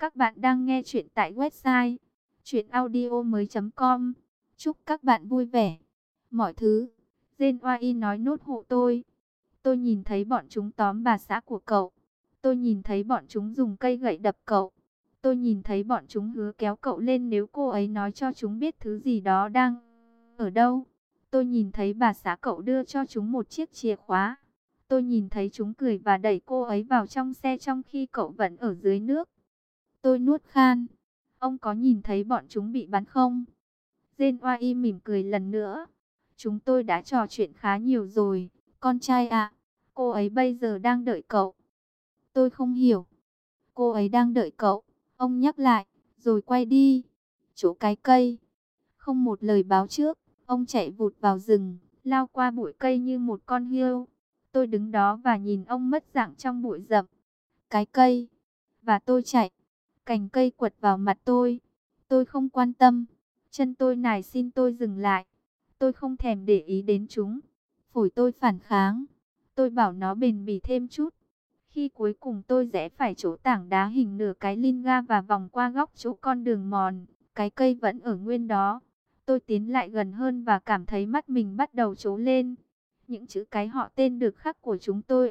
Các bạn đang nghe chuyện tại website chuyenaudio.com. Chúc các bạn vui vẻ. Mọi thứ. Jane Oai nói nốt hộ tôi. Tôi nhìn thấy bọn chúng tóm bà xã của cậu. Tôi nhìn thấy bọn chúng dùng cây gậy đập cậu. Tôi nhìn thấy bọn chúng hứa kéo cậu lên nếu cô ấy nói cho chúng biết thứ gì đó đang ở đâu. Tôi nhìn thấy bà xã cậu đưa cho chúng một chiếc chìa khóa. Tôi nhìn thấy chúng cười và đẩy cô ấy vào trong xe trong khi cậu vẫn ở dưới nước. Tôi nuốt khan. Ông có nhìn thấy bọn chúng bị bắn không? Jane Oai mỉm cười lần nữa. Chúng tôi đã trò chuyện khá nhiều rồi, con trai ạ. Cô ấy bây giờ đang đợi cậu. Tôi không hiểu. Cô ấy đang đợi cậu. Ông nhắc lại, rồi quay đi. Chỗ cái cây. Không một lời báo trước, ông chạy vụt vào rừng, lao qua bụi cây như một con hươu. Tôi đứng đó và nhìn ông mất dạng trong bụi rậm. Cái cây. Và tôi chạy. Cành cây quật vào mặt tôi. Tôi không quan tâm. Chân tôi nài xin tôi dừng lại. Tôi không thèm để ý đến chúng. Phổi tôi phản kháng. Tôi bảo nó bền bỉ thêm chút. Khi cuối cùng tôi rẽ phải chỗ tảng đá hình nửa cái lin ga và vòng qua góc chỗ con đường mòn. Cái cây vẫn ở nguyên đó. Tôi tiến lại gần hơn và cảm thấy mắt mình bắt đầu trố lên. Những chữ cái họ tên được khắc của chúng tôi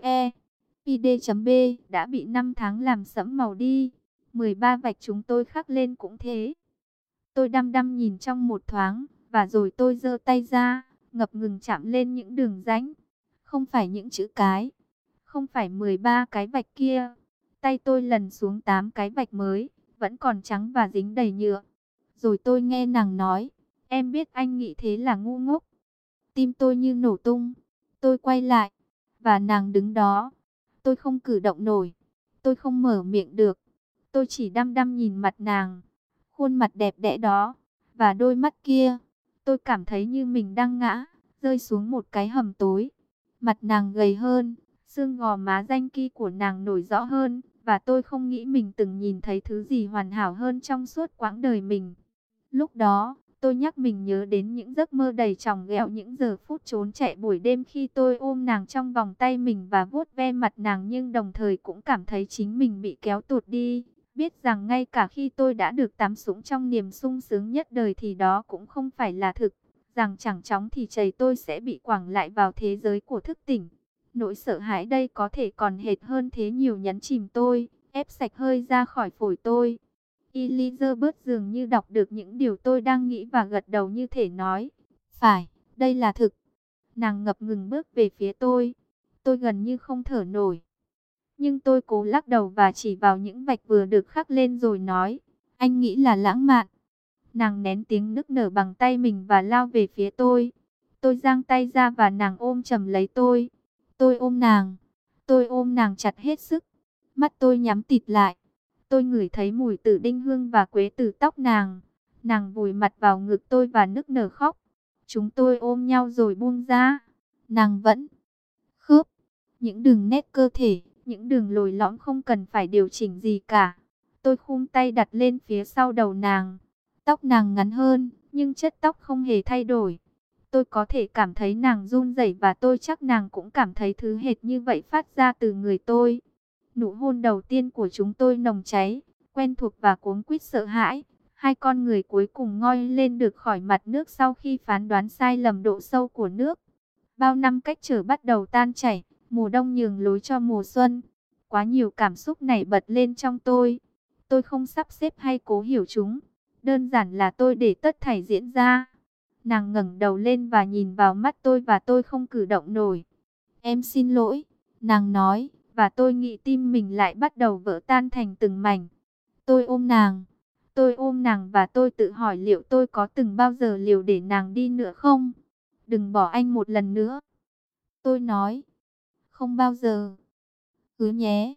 PD.B đã bị 5 tháng làm sẫm màu đi. 13 vạch chúng tôi khắc lên cũng thế. Tôi đăm đăm nhìn trong một thoáng, và rồi tôi giơ tay ra, ngập ngừng chạm lên những đường rãnh. Không phải những chữ cái, không phải 13 cái vạch kia. Tay tôi lần xuống 8 cái vạch mới, vẫn còn trắng và dính đầy nhựa. Rồi tôi nghe nàng nói, em biết anh nghĩ thế là ngu ngốc. Tim tôi như nổ tung. Tôi quay lại, và nàng đứng đó. Tôi không cử động nổi, tôi không mở miệng được. Tôi chỉ đăm đăm nhìn mặt nàng, khuôn mặt đẹp đẽ đó, và đôi mắt kia. Tôi cảm thấy như mình đang ngã, rơi xuống một cái hầm tối. Mặt nàng gầy hơn, xương gò má ranh ki của nàng nổi rõ hơn, và tôi không nghĩ mình từng nhìn thấy thứ gì hoàn hảo hơn trong suốt quãng đời mình. Lúc đó, tôi nhắc mình nhớ đến những giấc mơ đầy chòng ghẹo, những giờ phút trốn chạy buổi đêm khi tôi ôm nàng trong vòng tay mình và vuốt ve mặt nàng, nhưng đồng thời cũng cảm thấy chính mình bị kéo tụt đi. Biết rằng ngay cả khi tôi đã được tắm sũng trong niềm sung sướng nhất đời thì đó cũng không phải là thực. Rằng chẳng chóng thì chày tôi sẽ bị quẳng lại vào thế giới của thức tỉnh. Nỗi sợ hãi đây có thể còn hệt hơn thế nhiều, nhấn chìm tôi, ép sạch hơi ra khỏi phổi tôi. Elizabeth dường như đọc được những điều tôi đang nghĩ và gật đầu như thể nói, phải, đây là thực. Nàng ngập ngừng bước về phía tôi. Tôi gần như không thở nổi. Nhưng tôi cố lắc đầu và chỉ vào những vạch vừa được khắc lên rồi nói, anh nghĩ là lãng mạn. Nàng nén tiếng nức nở bằng tay mình và lao về phía tôi. Tôi giang tay ra và nàng ôm chầm lấy tôi. Tôi ôm nàng. Tôi ôm nàng chặt hết sức. Mắt tôi nhắm tịt lại. Tôi ngửi thấy mùi tử đinh hương và quế từ tóc nàng. Nàng vùi mặt vào ngực tôi và nức nở khóc. Chúng tôi ôm nhau rồi buông ra. Nàng vẫn khớp. Những đường nét cơ thể, những đường lồi lõm không cần phải điều chỉnh gì cả. Tôi khum tay đặt lên phía sau đầu nàng. Tóc nàng ngắn hơn, nhưng chất tóc không hề thay đổi. Tôi có thể cảm thấy nàng run rẩy và tôi chắc nàng cũng cảm thấy thứ hệt như vậy phát ra từ người tôi. Nụ hôn đầu tiên của chúng tôi nồng cháy, quen thuộc và cuống quýt sợ hãi. Hai con người cuối cùng ngoi lên được khỏi mặt nước sau khi phán đoán sai lầm độ sâu của nước. Bao năm cách trở bắt đầu tan chảy, mùa đông nhường lối cho mùa xuân. Quá nhiều cảm xúc nảy bật lên trong tôi. Tôi không sắp xếp hay cố hiểu chúng. Đơn giản là tôi để tất thảy diễn ra. Nàng ngẩng đầu lên và nhìn vào mắt tôi và tôi không cử động nổi. Em xin lỗi, nàng nói, và tôi nghĩ tim mình lại bắt đầu vỡ tan thành từng mảnh. Tôi ôm nàng. Tôi ôm nàng và tôi tự hỏi liệu tôi có từng bao giờ liều để nàng đi nữa không? Đừng bỏ anh một lần nữa. Tôi nói. Không bao giờ. Hứa nhé.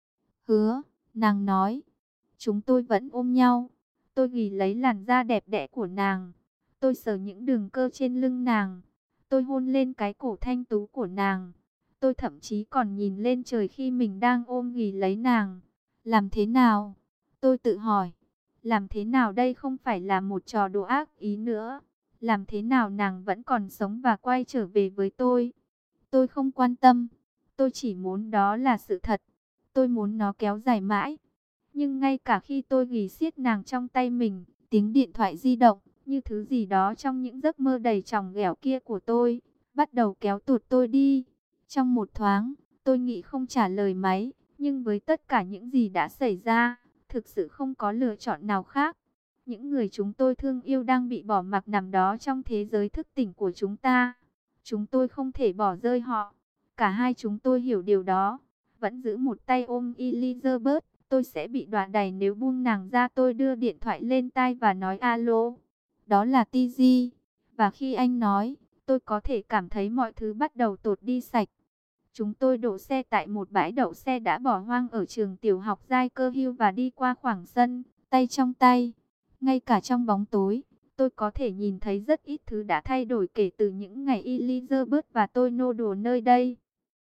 Hứa, nàng nói. Chúng tôi vẫn ôm nhau. Tôi ghì lấy làn da đẹp đẽ của nàng. Tôi sờ những đường cơ trên lưng nàng. Tôi hôn lên cái cổ thanh tú của nàng. Tôi thậm chí còn nhìn lên trời khi mình đang ôm ghì lấy nàng. Làm thế nào? Tôi tự hỏi. Làm thế nào đây không phải là một trò đùa ác ý nữa? Làm thế nào nàng vẫn còn sống và quay trở về với tôi? Tôi không quan tâm. Tôi chỉ muốn đó là sự thật. Tôi muốn nó kéo dài mãi. Nhưng ngay cả khi tôi ghì siết nàng trong tay mình, tiếng điện thoại di động, như thứ gì đó trong những giấc mơ đầy chòng ghẹo kia của tôi, bắt đầu kéo tụt tôi đi. Trong một thoáng, tôi nghĩ không trả lời máy, nhưng với tất cả những gì đã xảy ra, thực sự không có lựa chọn nào khác. Những người chúng tôi thương yêu đang bị bỏ mặc nằm đó trong thế giới thức tỉnh của chúng ta. Chúng tôi không thể bỏ rơi họ. Cả hai chúng tôi hiểu điều đó. Vẫn giữ một tay ôm Elizabeth. Tôi sẽ bị đọa đầy nếu buông nàng ra. Tôi đưa điện thoại lên tai và nói alo. Đó là TG. Và khi anh nói, tôi có thể cảm thấy mọi thứ bắt đầu tụt đi sạch. Chúng tôi đổ xe tại một bãi đậu xe đã bỏ hoang ở trường tiểu học Giai Cơ Hưu và đi qua khoảng sân, tay trong tay. Ngay cả trong bóng tối, tôi có thể nhìn thấy rất ít thứ đã thay đổi kể từ những ngày Elizabeth và tôi nô đùa nơi đây.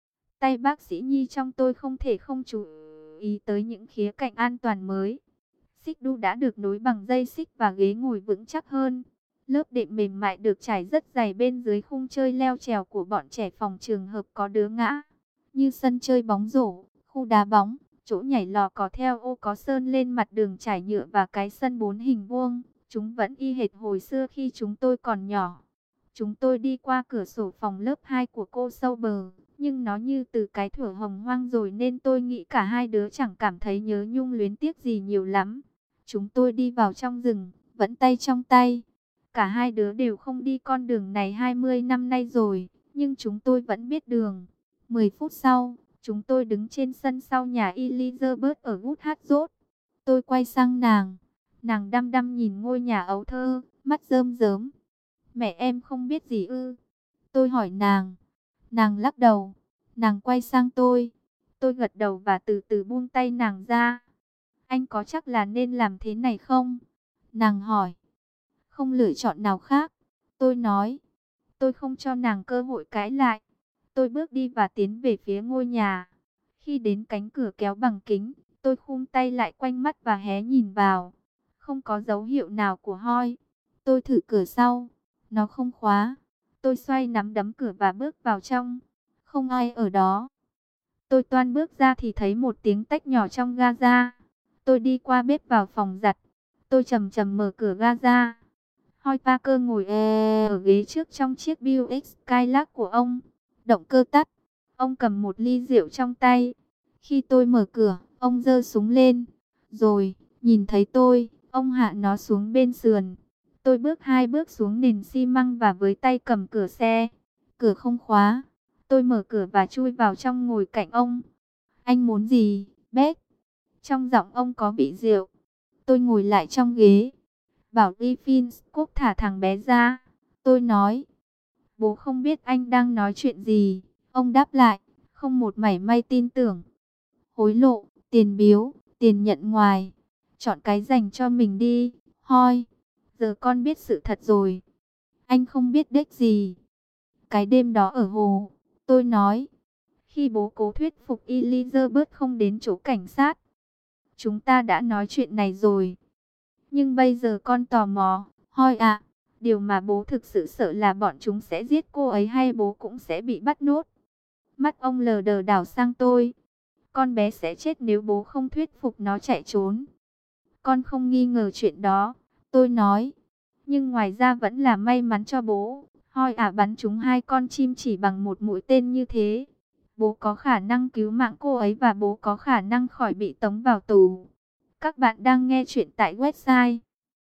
Tay bác sĩ Nhi trong tôi không thể không chú ý tới những khía cạnh an toàn mới. Xích đu đã được nối bằng dây xích và ghế ngồi vững chắc hơn. Lớp đệm mềm mại được trải rất dày bên dưới khung chơi leo trèo của bọn trẻ phòng trường hợp có đứa ngã. Như sân chơi bóng rổ, khu đá bóng, chỗ nhảy lò cò theo ô có sơn lên mặt đường trải nhựa và cái sân 4 hình vuông. Chúng vẫn y hệt hồi xưa khi chúng tôi còn nhỏ. Chúng tôi đi qua cửa sổ phòng lớp 2 của cô Sauber, nhưng nó như từ cái thuở hồng hoang rồi nên tôi nghĩ cả hai đứa chẳng cảm thấy nhớ nhung luyến tiếc gì nhiều lắm. Chúng tôi đi vào trong rừng, vẫn tay trong tay. Cả hai đứa đều không đi con đường này 20 năm nay rồi, nhưng chúng tôi vẫn biết đường. 10 phút sau, chúng tôi đứng trên sân sau nhà Elizabeth ở Woodhart. Tôi quay sang nàng. Nàng đăm đăm nhìn ngôi nhà ấu thơ, mắt rơm rớm. Mẹ em không biết gì ư? Tôi hỏi nàng. Nàng lắc đầu. Nàng quay sang tôi. Tôi gật đầu và từ từ buông tay nàng ra. Anh có chắc là nên làm thế này không? Nàng hỏi. Không lựa chọn nào khác. Tôi nói. Tôi không cho nàng cơ hội cãi lại. Tôi bước đi và tiến về phía ngôi nhà. Khi đến cánh cửa kéo bằng kính, tôi khum tay lại quanh mắt và hé nhìn vào. Không có dấu hiệu nào của hoi. Tôi thử cửa sau. Nó không khóa. Tôi xoay nắm đấm cửa và bước vào trong. Không ai ở đó. Tôi toan bước ra thì thấy một tiếng tách nhỏ trong ga. Tôi đi qua bếp vào phòng giặt. Tôi chậm chậm mở cửa ga. Hoi Parker ngồi ở ghế trước trong chiếc Buick Skylark của ông. Động cơ tắt. Ông cầm một ly rượu trong tay. Khi tôi mở cửa, ông giơ súng lên. Rồi, nhìn thấy tôi, ông hạ nó xuống bên sườn. Tôi bước 2 bước xuống nền xi măng và với tay cầm cửa xe. Cửa không khóa. Tôi mở cửa và chui vào trong ngồi cạnh ông. Anh muốn gì, Beck? Trong giọng ông có vị rượu. Tôi ngồi lại trong ghế. Bảo Griffin Cốc thả thằng bé ra. Tôi nói. Bố không biết anh đang nói chuyện gì. Ông đáp lại. Không một mảy may tin tưởng. Hối lộ, tiền biếu, tiền nhận ngoài. Chọn cái dành cho mình đi. Hoi. Giờ con biết sự thật rồi. Anh không biết đếch gì. Cái đêm đó ở hồ. Tôi nói. Khi bố cố thuyết phục Elizabeth không đến chỗ cảnh sát. Chúng ta đã nói chuyện này rồi. Nhưng bây giờ con tò mò, Hoi ạ, điều mà bố thực sự sợ là bọn chúng sẽ giết cô ấy hay bố cũng sẽ bị bắt nốt. Mắt ông lờ đờ đảo sang tôi. Con bé sẽ chết nếu bố không thuyết phục nó chạy trốn. Con không nghi ngờ chuyện đó, tôi nói. Nhưng ngoài ra vẫn là may mắn cho bố. Hoi ạ bắn trúng 2 con chim chỉ bằng một mũi tên như thế. Bố có khả năng cứu mạng cô ấy và bố có khả năng khỏi bị tống vào tù. Các bạn đang nghe chuyện tại website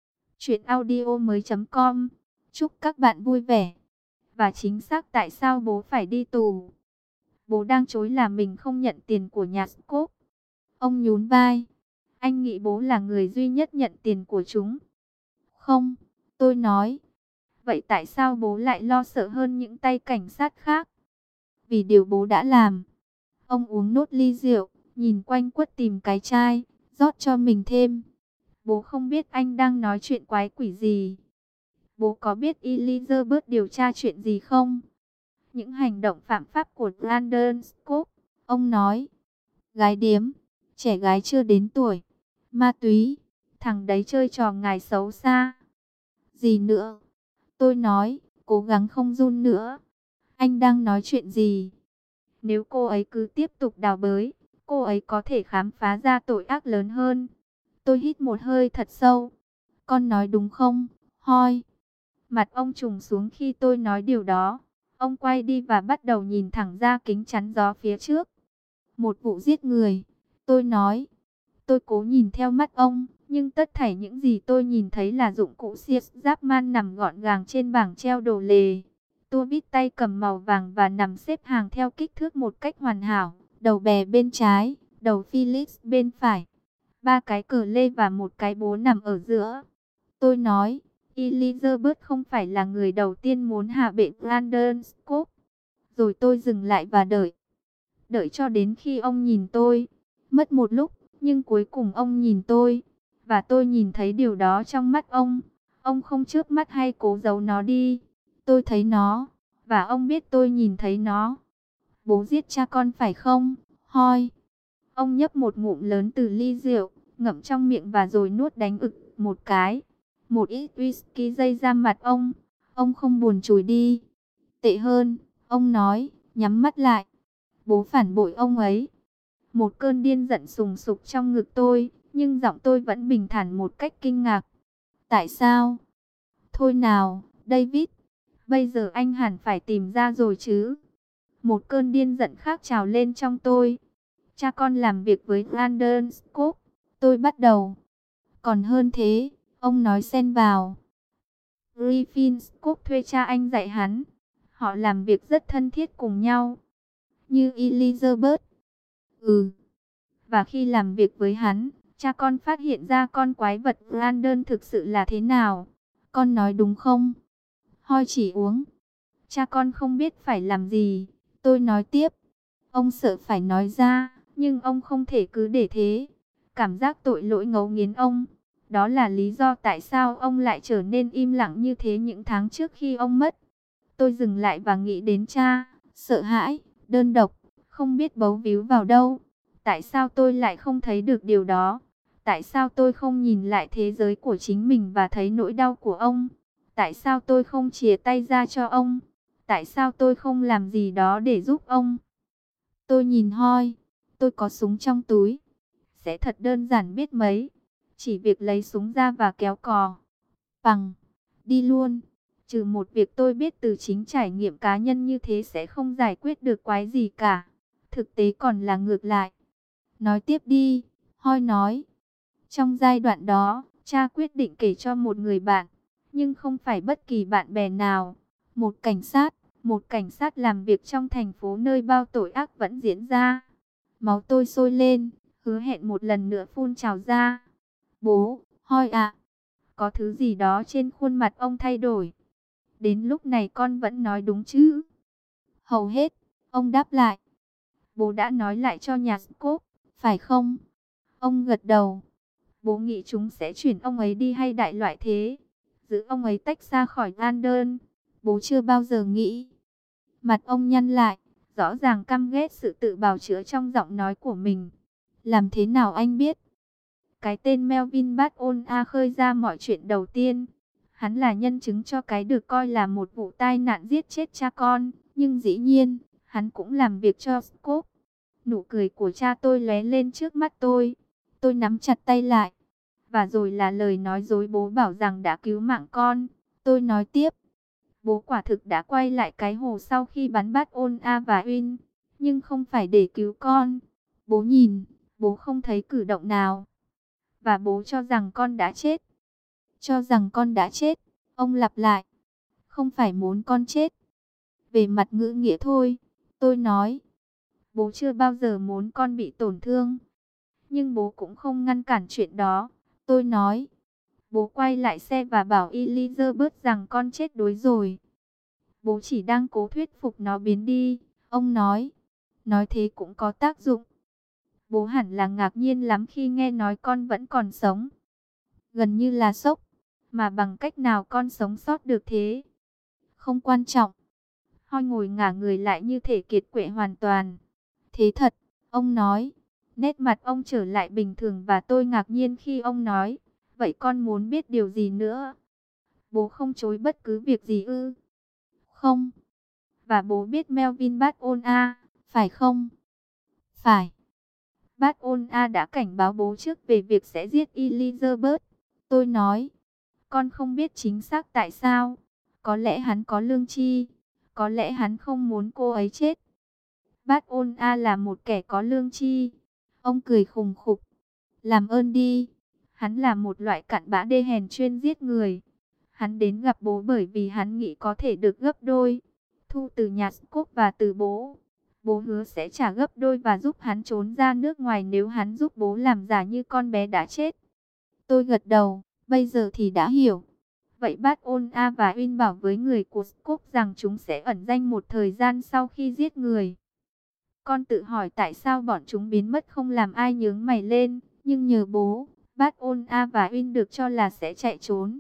chuyenaudio.com. Chúc các bạn vui vẻ. Và chính xác tại sao bố phải đi tù? Bố đang chối là mình không nhận tiền của nhà Scott. Ông nhún vai. Anh nghĩ bố là người duy nhất nhận tiền của chúng. Không, tôi nói. Vậy tại sao bố lại lo sợ hơn những tay cảnh sát khác? Vì điều bố đã làm. Ông uống nốt ly rượu, nhìn quanh quất tìm cái chai, rót cho mình thêm. Bố không biết anh đang nói chuyện quái quỷ gì. Bố có biết Elizabeth điều tra chuyện gì không? Những hành động phạm pháp của Brandon Scott, ông nói. Gái điếm, trẻ gái chưa đến tuổi, ma túy, thằng đấy chơi trò ngài xấu xa. Gì nữa? Tôi nói, cố gắng không run nữa. Anh đang nói chuyện gì? Nếu cô ấy cứ tiếp tục đào bới, cô ấy có thể khám phá ra tội ác lớn hơn. Tôi hít một hơi thật sâu. Con nói đúng không, Hoi? Mặt ông trùng xuống khi tôi nói điều đó. Ông quay đi và bắt đầu nhìn thẳng ra kính chắn gió phía trước. Một vụ giết người. Tôi nói. Tôi cố nhìn theo mắt ông, nhưng tất thảy những gì tôi nhìn thấy là dụng cụ Sears Chapman nằm gọn gàng trên bảng treo đồ lề. Tua vít tay cầm màu vàng và nằm xếp hàng theo kích thước một cách hoàn hảo. Đầu bè bên trái, đầu Felix bên phải. 3 cái cờ lê và một cái bố nằm ở giữa. Tôi nói, Elizabeth không phải là người đầu tiên muốn hạ bệ Brandon Scott. Rồi tôi dừng lại và đợi. Đợi cho đến khi ông nhìn tôi. Mất một lúc, nhưng cuối cùng ông nhìn tôi. Và tôi nhìn thấy điều đó trong mắt ông. Ông không chớp mắt hay cố giấu nó đi. Tôi thấy nó. Và ông biết tôi nhìn thấy nó. Bố giết cha con phải không, Hoi? Ông nhấp một ngụm lớn từ ly rượu, ngậm trong miệng và rồi nuốt đánh ực một cái. Một ít whisky dây ra mặt ông. Ông không buồn chùi đi. Tệ hơn, ông nói, nhắm mắt lại. Bố phản bội ông ấy. Một cơn điên giận sùng sục trong ngực tôi, nhưng giọng tôi vẫn bình thản một cách kinh ngạc. Tại sao? Thôi nào, David, bây giờ anh hẳn phải tìm ra rồi chứ. Một cơn điên giận khác trào lên trong tôi. Cha con làm việc với Brandon Scott. Tôi bắt đầu. Còn hơn thế, ông nói xen vào. Griffin Scott thuê cha anh dạy hắn. Họ làm việc rất thân thiết cùng nhau. Như Elizabeth. Ừ. Và khi làm việc với hắn, cha con phát hiện ra con quái vật Brandon thực sự là thế nào. Con nói đúng không? Hoi chỉ uống. Cha con không biết phải làm gì. Tôi nói tiếp. Ông sợ phải nói ra, nhưng ông không thể cứ để thế. Cảm giác tội lỗi ngấu nghiến ông. Đó là lý do tại sao ông lại trở nên im lặng như thế những tháng trước khi ông mất. Tôi dừng lại và nghĩ đến cha, sợ hãi, đơn độc, không biết bấu víu vào đâu. Tại sao tôi lại không thấy được điều đó? Tại sao tôi không nhìn lại thế giới của chính mình và thấy nỗi đau của ông? Tại sao tôi không chìa tay ra cho ông? Tại sao tôi không làm gì đó để giúp ông? Tôi nhìn Hoi, tôi có súng trong túi. Sẽ thật đơn giản biết mấy. Chỉ việc lấy súng ra và kéo cò. Bằng, đi luôn. Trừ một việc tôi biết từ chính trải nghiệm cá nhân như thế sẽ không giải quyết được quái gì cả. Thực tế còn là ngược lại. Nói tiếp đi, Hoi nói. Trong giai đoạn đó, cha quyết định kể cho một người bạn. Nhưng không phải bất kỳ bạn bè nào. Một cảnh sát làm việc trong thành phố nơi bao tội ác vẫn diễn ra. Máu tôi sôi lên, hứa hẹn một lần nữa phun trào ra. Bố, Hoi ạ. Có thứ gì đó trên khuôn mặt ông thay đổi. Đến lúc này con vẫn nói đúng chứ? Hầu hết, ông đáp lại. Bố đã nói lại cho nhà Scott, phải không? Ông gật đầu. Bố nghĩ chúng sẽ chuyển ông ấy đi hay đại loại thế? Giữ ông ấy tách ra khỏi Brandon. Bố chưa bao giờ nghĩ. Mặt ông nhăn lại, rõ ràng căm ghét sự tự bào chữa trong giọng nói của mình. Làm thế nào anh biết? Cái tên Melvin Bat-on-a khơi ra mọi chuyện đầu tiên. Hắn là nhân chứng cho cái được coi là một vụ tai nạn giết chết cha con. Nhưng dĩ nhiên, hắn cũng làm việc cho Scott. Nụ cười của cha tôi lóe lên trước mắt tôi. Tôi nắm chặt tay lại. Và rồi là lời nói dối bố bảo rằng đã cứu mạng con. Tôi nói tiếp. Bố quả thực đã quay lại cái hồ sau khi bắn Bat-on-a và Win. Nhưng không phải để cứu con. Bố nhìn, bố không thấy cử động nào. Và bố cho rằng con đã chết. Cho rằng con đã chết. Ông lặp lại. Không phải muốn con chết. Về mặt ngữ nghĩa thôi. Tôi nói. Bố chưa bao giờ muốn con bị tổn thương. Nhưng bố cũng không ngăn cản chuyện đó. Tôi nói. Bố quay lại xe và bảo Elizabeth rằng con chết đuối rồi. Bố chỉ đang cố thuyết phục nó biến đi. Ông nói. Nói thế cũng có tác dụng. Bố hẳn là ngạc nhiên lắm khi nghe nói con vẫn còn sống. Gần như là sốc. Mà bằng cách nào con sống sót được thế? Không quan trọng. Hoi ngồi ngả người lại như thể kiệt quệ hoàn toàn. Thế thật, ông nói. Nét mặt ông trở lại bình thường và tôi ngạc nhiên khi ông nói. Vậy con muốn biết điều gì nữa? Bố không chối bất cứ việc gì ư? Không. Và bố biết Melvin Bat-on-a, phải không? Phải. Bác Ôn A đã cảnh báo bố trước về việc sẽ giết Elizabeth. Tôi nói, con không biết chính xác tại sao. Có lẽ hắn có lương tri, có lẽ hắn không muốn cô ấy chết. Bác Ôn A là một kẻ có lương tri. Ông cười khùng khục. Làm ơn đi. Hắn là một loại cặn bã đê hèn chuyên giết người. Hắn đến gặp bố bởi vì hắn nghĩ có thể được gấp đôi thu từ nhà Scott và từ bố. Bố hứa sẽ trả gấp đôi và giúp hắn trốn ra nước ngoài nếu hắn giúp bố làm giả như con bé đã chết. Tôi gật đầu, bây giờ thì đã hiểu. Vậy bác Ôn A và Uyên bảo với người của Scott rằng chúng sẽ ẩn danh một thời gian sau khi giết người. Con tự hỏi tại sao bọn chúng biến mất không làm ai nhướng mày lên, nhưng nhờ bố, bác Ôn A và Uyên được cho là sẽ chạy trốn.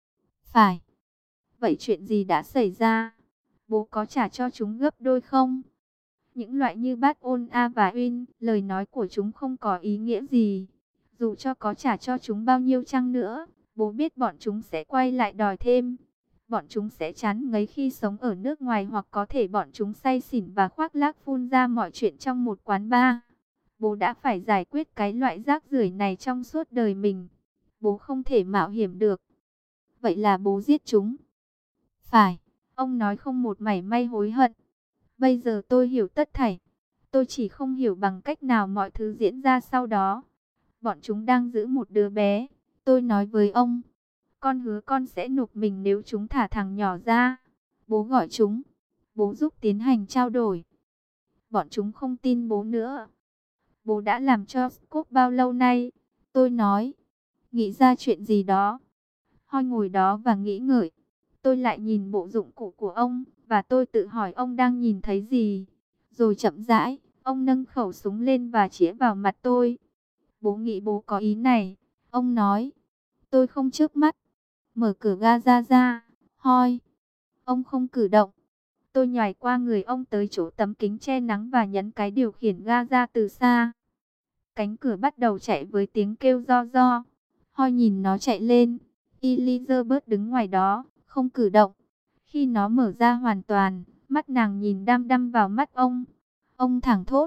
Phải. Vậy chuyện gì đã xảy ra? Bố có trả cho chúng gấp đôi không? Những loại như bác Ôn A và Uyên, lời nói của chúng không có ý nghĩa gì. Dù cho có trả cho chúng bao nhiêu chăng nữa, bố biết bọn chúng sẽ quay lại đòi thêm. Bọn chúng sẽ chán ngấy khi sống ở nước ngoài hoặc có thể bọn chúng say xỉn và khoác lác phun ra mọi chuyện trong một quán bar. Bố đã phải giải quyết cái loại rác rưởi này trong suốt đời mình. Bố không thể mạo hiểm được. Vậy là bố giết chúng. Phải, ông nói không một mảy may hối hận. Bây giờ tôi hiểu tất thảy. Tôi chỉ không hiểu bằng cách nào mọi thứ diễn ra sau đó. Bọn chúng đang giữ một đứa bé. Tôi nói với ông, con hứa con sẽ nộp mình nếu chúng thả thằng nhỏ ra. Bố gọi chúng. Bố giúp tiến hành trao đổi. Bọn chúng không tin bố nữa. Bố đã làm cho Scott bao lâu nay? Tôi nói, nghĩ ra chuyện gì đó. Hoi ngồi đó và nghĩ ngợi. Tôi lại nhìn bộ dụng cụ của ông, và tôi tự hỏi ông đang nhìn thấy gì. Rồi chậm rãi, ông nâng khẩu súng lên và chĩa vào mặt tôi. Bố nghĩ bố có ý này. Ông nói, tôi không chớp mắt. Mở cửa ga ra, Hoi. Ông không cử động. Tôi nhảy qua người ông tới chỗ tấm kính che nắng và nhấn cái điều khiển ga ra từ xa. Cánh cửa bắt đầu chạy với tiếng kêu ro ro. Hoi nhìn nó chạy lên. Elizabeth đứng ngoài đó, không cử động. Khi nó mở ra hoàn toàn, mắt nàng nhìn đăm đăm vào mắt ông. Ông thẳng thốt.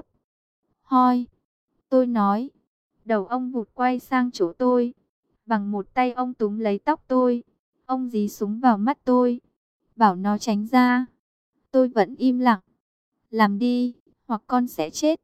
Hoi. Tôi nói. Đầu ông vụt quay sang chỗ tôi. Bằng một tay ông túm lấy tóc tôi. Ông dí súng vào mắt tôi. Bảo nó tránh ra. Tôi vẫn im lặng. Làm đi, hoặc con sẽ chết.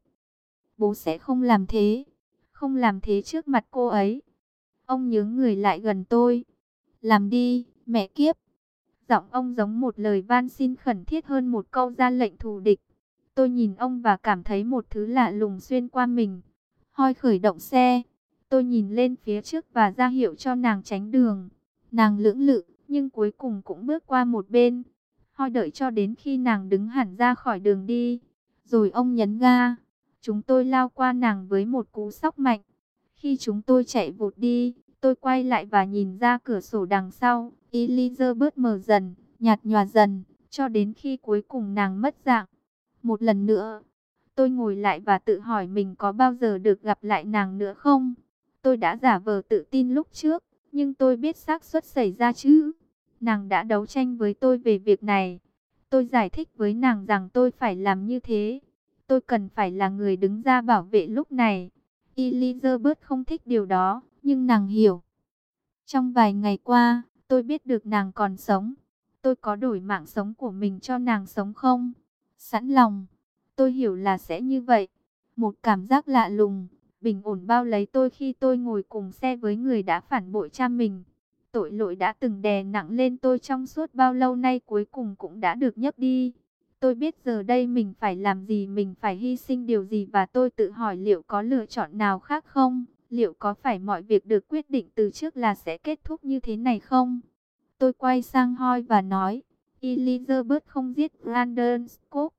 Bố sẽ không làm thế. Không làm thế trước mặt cô ấy. Ông nhướng người lại gần tôi. Làm đi, mẹ kiếp. Giọng ông giống một lời van xin khẩn thiết hơn một câu ra lệnh thù địch. Tôi nhìn ông và cảm thấy một thứ lạ lùng xuyên qua mình. Hoi khởi động xe. Tôi nhìn lên phía trước và ra hiệu cho nàng tránh đường. Nàng lưỡng lự, nhưng cuối cùng cũng bước qua một bên. Hoi đợi cho đến khi nàng đứng hẳn ra khỏi đường đi. Rồi ông nhấn ga. Chúng tôi lao qua nàng với một cú sốc mạnh. Khi chúng tôi chạy vụt đi, tôi quay lại và nhìn ra cửa sổ đằng sau. Elizabeth mờ dần, nhạt nhòa dần, cho đến khi cuối cùng nàng mất dạng. Một lần nữa, tôi ngồi lại và tự hỏi mình có bao giờ được gặp lại nàng nữa không? Tôi đã giả vờ tự tin lúc trước, nhưng tôi biết xác suất xảy ra chứ. Nàng đã đấu tranh với tôi về việc này. Tôi giải thích với nàng rằng tôi phải làm như thế. Tôi cần phải là người đứng ra bảo vệ lúc này. Elizabeth không thích điều đó, nhưng nàng hiểu. Trong vài ngày qua, tôi biết được nàng còn sống. Tôi có đổi mạng sống của mình cho nàng sống không? Sẵn lòng. Tôi hiểu là sẽ như vậy. Một cảm giác lạ lùng, bình ổn bao lấy tôi khi tôi ngồi cùng xe với người đã phản bội cha mình. Tội lỗi đã từng đè nặng lên tôi trong suốt bao lâu nay cuối cùng cũng đã được nhấc đi. Tôi biết giờ đây mình phải làm gì, mình phải hy sinh điều gì và tôi tự hỏi liệu có lựa chọn nào khác không? Liệu có phải mọi việc được quyết định từ trước là sẽ kết thúc như thế này không? Tôi quay sang Hoi và nói, Elizabeth không giết Brandon Scott.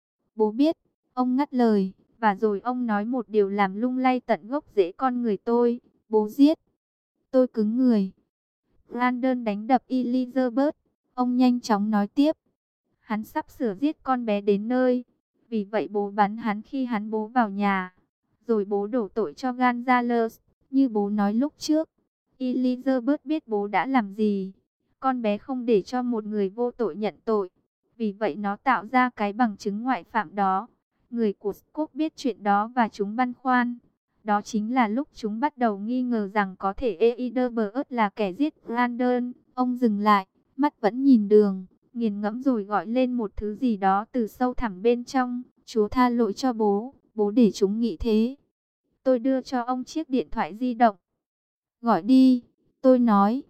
Bố biết, ông ngắt lời, và rồi ông nói một điều làm lung lay tận gốc rễ con người tôi, bố giết. Tôi cứng người. Brandon đánh đập Elizabeth, ông nhanh chóng nói tiếp. Hắn sắp sửa giết con bé đến nơi, vì vậy bố bắn hắn khi hắn bố vào nhà. Rồi bố đổ tội cho Gonzales, như bố nói lúc trước. Elizabeth biết bố đã làm gì. Con bé không để cho một người vô tội nhận tội. Vì vậy nó tạo ra cái bằng chứng ngoại phạm đó. Người của Scott biết chuyện đó và chúng băn khoăn. Đó chính là lúc chúng bắt đầu nghi ngờ rằng có thể Eidelberg là kẻ giết Brandon. Ông dừng lại, mắt vẫn nhìn đường, nghiền ngẫm rồi gọi lên một thứ gì đó từ sâu thẳm bên trong. Chúa tha lỗi cho bố, bố để chúng nghĩ thế. Tôi đưa cho ông chiếc điện thoại di động. Gọi đi, tôi nói.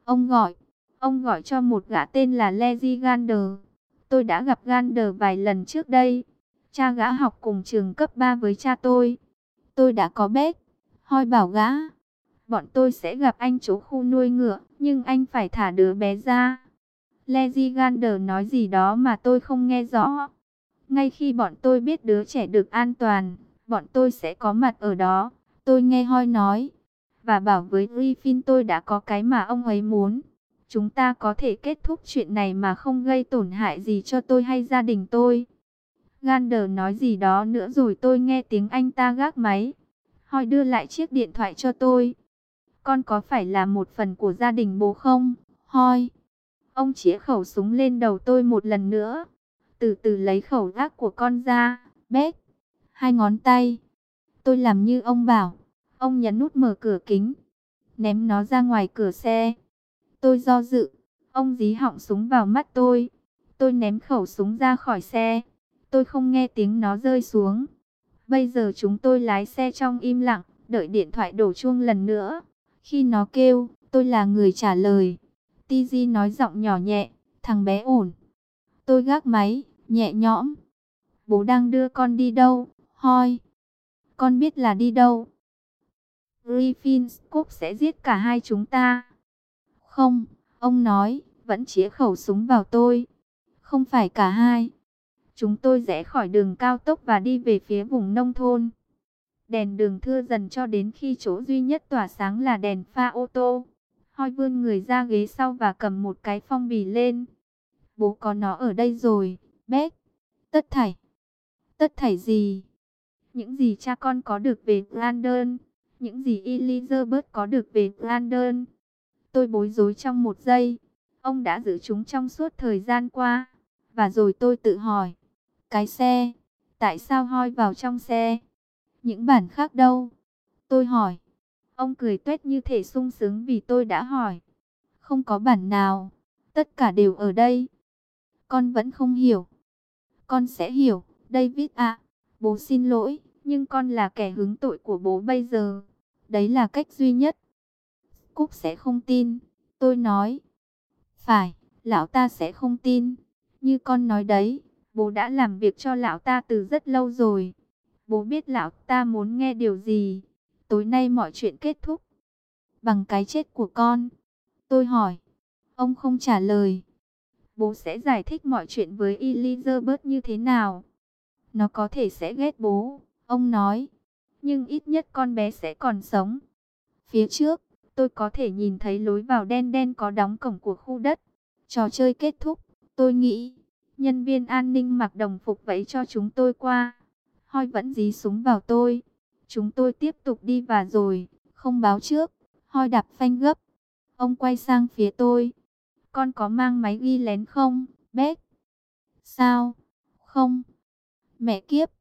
Ông gọi cho một gã tên là Levi Gander. Tôi đã gặp Gander vài lần trước đây. Cha gã học cùng trường cấp 3 với cha tôi. Tôi đã có bet. Hoi bảo gã. Bọn tôi sẽ gặp anh chỗ khu nuôi ngựa, nhưng anh phải thả đứa bé ra. Levi Gander nói gì đó mà tôi không nghe rõ. Ngay khi bọn tôi biết đứa trẻ được an toàn, bọn tôi sẽ có mặt ở đó. Tôi nghe Hoi nói. Và bảo với Griffin tôi đã có cái mà ông ấy muốn. Chúng ta có thể kết thúc chuyện này mà không gây tổn hại gì cho tôi hay gia đình tôi. Gander nói gì đó nữa rồi tôi nghe tiếng anh ta gác máy. Hoi đưa lại chiếc điện thoại cho tôi. Con có phải là một phần của gia đình bố không, Hoi? Ông chĩa khẩu súng lên đầu tôi một lần nữa. Từ từ lấy khẩu gác của con ra, bét. 2 ngón tay. Tôi làm như ông bảo. Ông nhấn nút mở cửa kính. Ném nó ra ngoài cửa xe. Tôi do dự. Ông dí họng súng vào mắt tôi. Tôi ném khẩu súng ra khỏi xe. Tôi không nghe tiếng nó rơi xuống. Bây giờ chúng tôi lái xe trong im lặng, đợi điện thoại đổ chuông lần nữa. Khi nó kêu, tôi là người trả lời. Tz nói giọng nhỏ nhẹ, thằng bé ổn. Tôi gác máy, nhẹ nhõm. Bố đang đưa con đi đâu, Hoi? Con biết là đi đâu. Griffin Cook sẽ giết cả hai chúng ta. Không, ông nói, vẫn chĩa khẩu súng vào tôi. Không phải cả hai. Chúng tôi rẽ khỏi đường cao tốc và đi về phía vùng nông thôn. Đèn đường thưa dần cho đến khi chỗ duy nhất tỏa sáng là đèn pha ô tô. Hoi vươn người ra ghế sau và cầm một cái phong bì lên. Bố có nó ở đây rồi, Beth. Tất thảy gì? Những gì cha con có được về Brandon, những gì Elizabeth có được về Brandon. Tôi bối rối trong một giây. Ông đã giữ chúng trong suốt thời gian qua. Và rồi tôi tự hỏi. Cái xe, tại sao Hoi vào trong xe? Những bản khác đâu? Tôi hỏi. Ông cười tuét như thể sung sướng vì tôi đã hỏi. Không có bản nào. Tất cả đều ở đây. Con vẫn không hiểu. Con sẽ hiểu, David ạ. Bố xin lỗi, nhưng con là kẻ hứng tội của bố bây giờ. Đấy là cách duy nhất. Cúc sẽ không tin. Tôi nói. Phải, lão ta sẽ không tin. Như con nói đấy, bố đã làm việc cho lão ta từ rất lâu rồi. Bố biết lão ta muốn nghe điều gì. Tối nay mọi chuyện kết thúc bằng cái chết của con. Tôi hỏi. Ông không trả lời. Bố sẽ giải thích mọi chuyện với Elizabeth như thế nào? Nó có thể sẽ ghét bố, ông nói. Nhưng ít nhất con bé sẽ còn sống. Phía trước, tôi có thể nhìn thấy lối vào đen đen có đóng cổng của khu đất. Trò chơi kết thúc, tôi nghĩ. Nhân viên an ninh mặc đồng phục vẫy cho chúng tôi qua. Hoi vẫn dí súng vào tôi. Chúng tôi tiếp tục đi và rồi, không báo trước. Hoi đạp phanh gấp. Ông quay sang phía tôi. Con có mang máy ghi lén không, Beth? Sao? Không. Mẹ kiếp.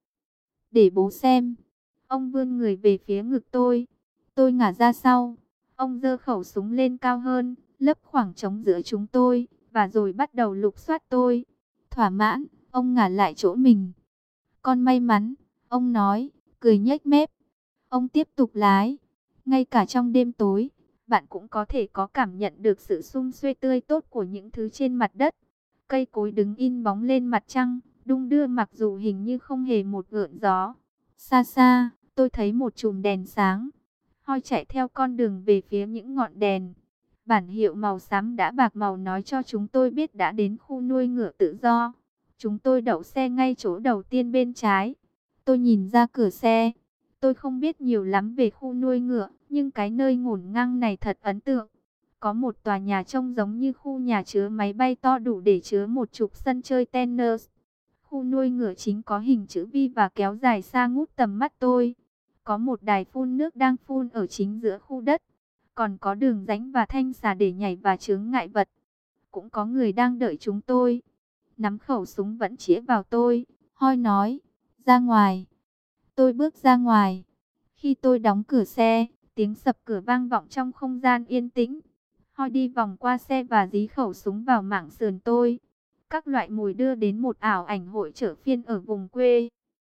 Để bố xem. Ông vươn người về phía ngực tôi. Tôi ngả ra sau. Ông giơ khẩu súng lên cao hơn, lấp khoảng trống giữa chúng tôi, và rồi bắt đầu lục soát tôi. Thỏa mãn, ông ngả lại chỗ mình. Con may mắn, ông nói, cười nhếch mép. Ông tiếp tục lái. Ngay cả trong đêm tối, bạn cũng có thể có cảm nhận được sự sum suê tươi tốt của những thứ trên mặt đất. Cây cối đứng in bóng lên mặt trăng, đung đưa mặc dù hình như không hề một gợn gió. Xa xa, tôi thấy một chùm đèn sáng. Hoi chạy theo con đường về phía những ngọn đèn. Bản hiệu màu xám đã bạc màu nói cho chúng tôi biết đã đến khu nuôi ngựa tự do. Chúng tôi đậu xe ngay chỗ đầu tiên bên trái. Tôi nhìn ra cửa xe. Tôi không biết nhiều lắm về khu nuôi ngựa, nhưng cái nơi ngổn ngang này thật ấn tượng. Có một tòa nhà trông giống như khu nhà chứa máy bay to đủ để chứa một chục sân chơi tennis. Khu nuôi ngựa chính có hình chữ V và kéo dài xa ngút tầm mắt tôi. Có một đài phun nước đang phun ở chính giữa khu đất. Còn có đường rãnh và thanh xà để nhảy và chướng ngại vật. Cũng có người đang đợi chúng tôi. Nắm khẩu súng vẫn chĩa vào tôi. Hoi nói, ra ngoài. Tôi bước ra ngoài. Khi tôi đóng cửa xe, tiếng sập cửa vang vọng trong không gian yên tĩnh. Hoi đi vòng qua xe và dí khẩu súng vào mảng sườn tôi. Các loại mùi đưa đến một ảo ảnh hội chợ phiên ở vùng quê.